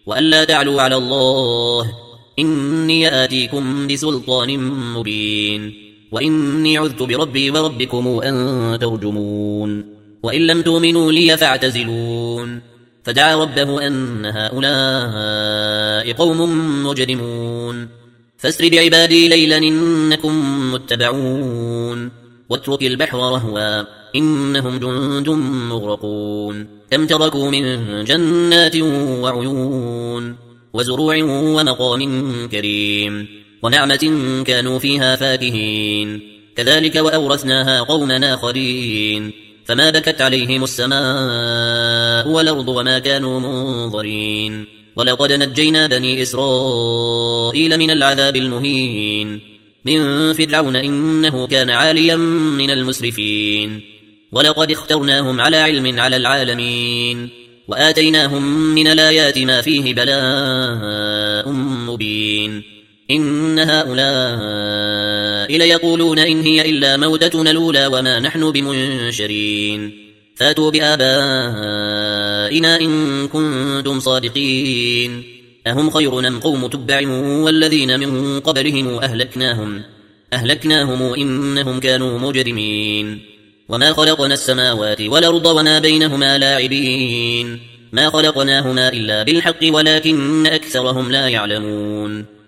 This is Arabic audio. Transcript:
وألا تعلوا على الله إني آتيكم بسلطان مبين وإني عذت بربي وربكم أن ترجمون وإن لم تؤمنوا لي فاعتزلون فدعا ربه أن هؤلاء قوم مجرمون فاسر بعبادي ليلا إنكم متبعون واترك البحر رهوا إنهم جند مغرقون كم تركوا من جنات وعيون وزروع ومقام كريم ونعمة كانوا فيها فاكهين كذلك وأورثناها قوما آخرين فما بكت عليهم السماء والأرض وما كانوا منظرين ولقد نجينا بني إسرائيل من العذاب المهين من فرعون إنه كان عاليا من المسرفين ولقد اخترناهم على علم على العالمين وآتيناهم من الآيات ما فيه بلاء مبين إن هؤلاء ليقولون إن هي إلا موتتنا الأولى وما نحن بمنشرين فاتوا بآبائنا إن كنتم صادقين أهم خير أم قوم تبع والذين من قبلهم أهلكناهم إنهم كانوا مجرمين وما خلقنا السماوات والأرض وما بينهما لاعبين ما خلقناهما إلا بالحق ولكن أكثرهم لا يعلمون